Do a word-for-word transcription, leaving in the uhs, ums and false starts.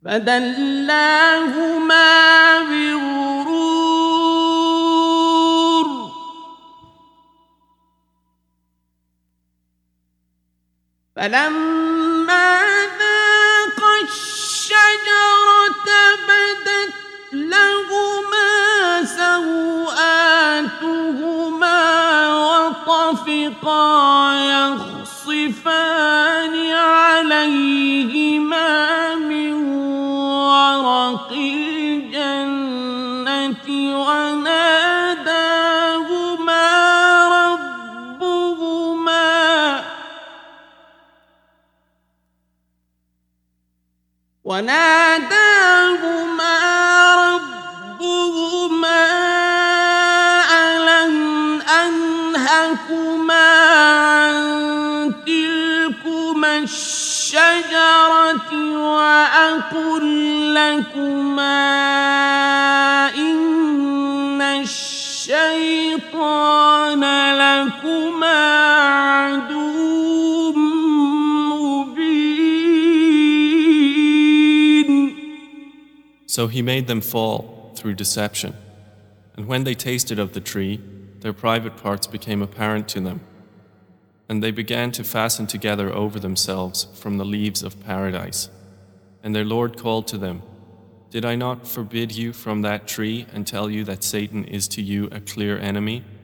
فدلاهما بغرور فلما ذاقا الشجرة بدت لهما سوآتهما وطفقا يخصفان عليهما من ورق الجنة وناداهما ربهما وناداهما ربهما ألم أنهكما عن تلكما الشجرة وأقل لكما إن الشيطان لكما عدو مبين. So he made them fall through deception. And when they tasted of the tree, their private parts became apparent to them. And they began to fasten together over themselves from the leaves of paradise. And their Lord called to them, "Did I not forbid you from that tree and tell you that Satan is to you a clear enemy?